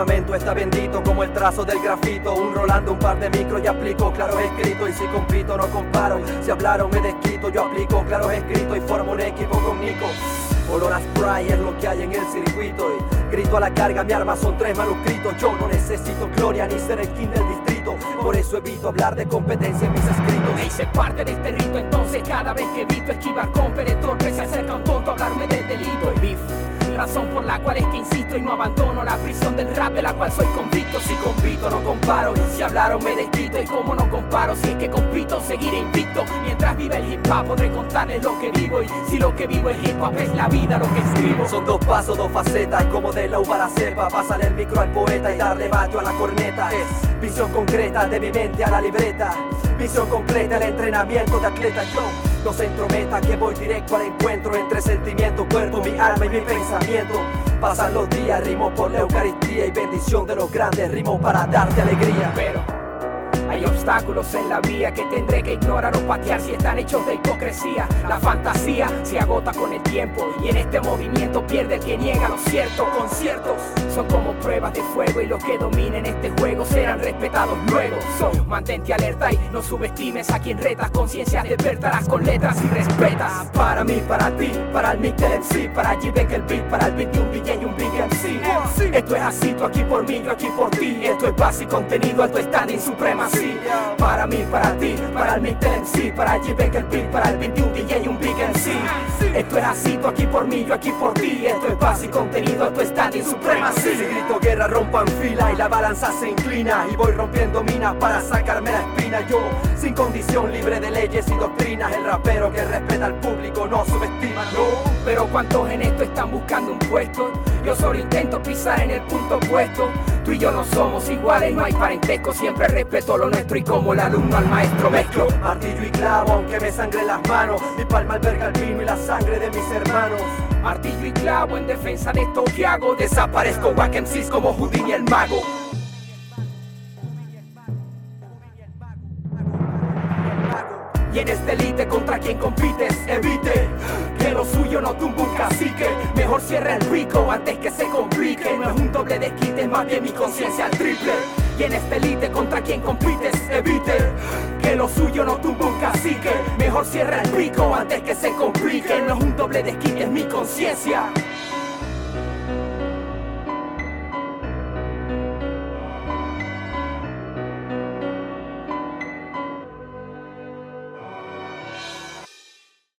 firmamento está bendito como el trazo del grafito. Un rolando, un par de micros y aplico claros escritos. Y si compito no comparo, si hablaron me desquito. Yo aplico claros escritos y formo un equipo con Nico. Olor a spray es lo que hay en el circuito. Y grito a la carga, mi arma son 3 manuscritos. Yo no necesito gloria ni ser el king del distrito. Por eso evito hablar de competencia en mis escritos. Me hice parte de este rito, entonces cada vez que evito esquivar con torpe, se acerca un tonto a hablarme del delito. El beef, razón por la cual es que insisto y no abandono la prisión del rap de la cual soy convicto. Si compito no comparo, si hablaron me desquito. Y como no comparo, si es que compito seguiré invicto. Mientras vive el hip hop podré contarles lo que vivo. Y si lo que vivo es hip hop es la vida lo que escribo. Son 2 pasos, 2 facetas, como de la uva a la cepa. Pásale el micro al poeta y darle batio a la corneta. Es visión concreta de mi mente a la libreta. Visión completa, el entrenamiento de atleta. Yo no se entrometa que voy directo al encuentro entre sentimiento, cuerpo, mi alma y mi pensamiento. Pasan los días, rimo por la Eucaristía y bendición de los grandes, rimo para darte alegría. Pero hay obstáculos en la vía que tendré que ignorar o patear si están hechos de hipocresía. La fantasía se agota con el tiempo y en este movimiento pierde el que niega lo cierto. Conciertos son como pruebas de fuego y los que dominen este juego serán respetados luego. Mantente alerta y no subestimes a quien retas. Conciencia despertarás con letras y respetas. Para mí, para ti, para el mic del MC, para G-Beck el beat, para el beat de un DJ y un big MC. Esto es así, tú aquí por mí, yo aquí por ti. Esto es base y contenido, alto standing, supremacy. Para mí, para ti, para el mic del MC, para G-Beck el beat, para el beat de un DJ y un big MC. Esto es así, tú aquí por mí, yo aquí por ti. Esto es base y contenido, alto standing, supremacy. Si grito guerra rompan fila y la balanza se inclina. Y voy rompiendo minas para sacarme la espina. Yo sin condición, libre de leyes y doctrinas. El rapero que respeta al público no subestima, no. Pero cuántos en esto están buscando un puesto. Yo solo intento pisar en el punto opuesto. Tú y yo no somos iguales, no hay parentesco. Siempre respeto lo nuestro y como el alumno al maestro mezclo. Martillo y clavo aunque me sangre las manos. Mi palma alberga el vino y la sangre de mis hermanos. Martillo y clavo en defensa de esto que hago. Desaparezco wack MCs como Houdini el mago. Y en este elite contra quien compites, evite que lo suyo no tumbe un cacique. Mejor cierra el pico antes que se complique. No es un doble desquite, es más bien mi conciencia al triple. Y en este elite contra quien compites, evite que lo suyo no tumbe un cacique. Mejor cierra el pico antes que se complique. No es un doble desquite, es mi conciencia.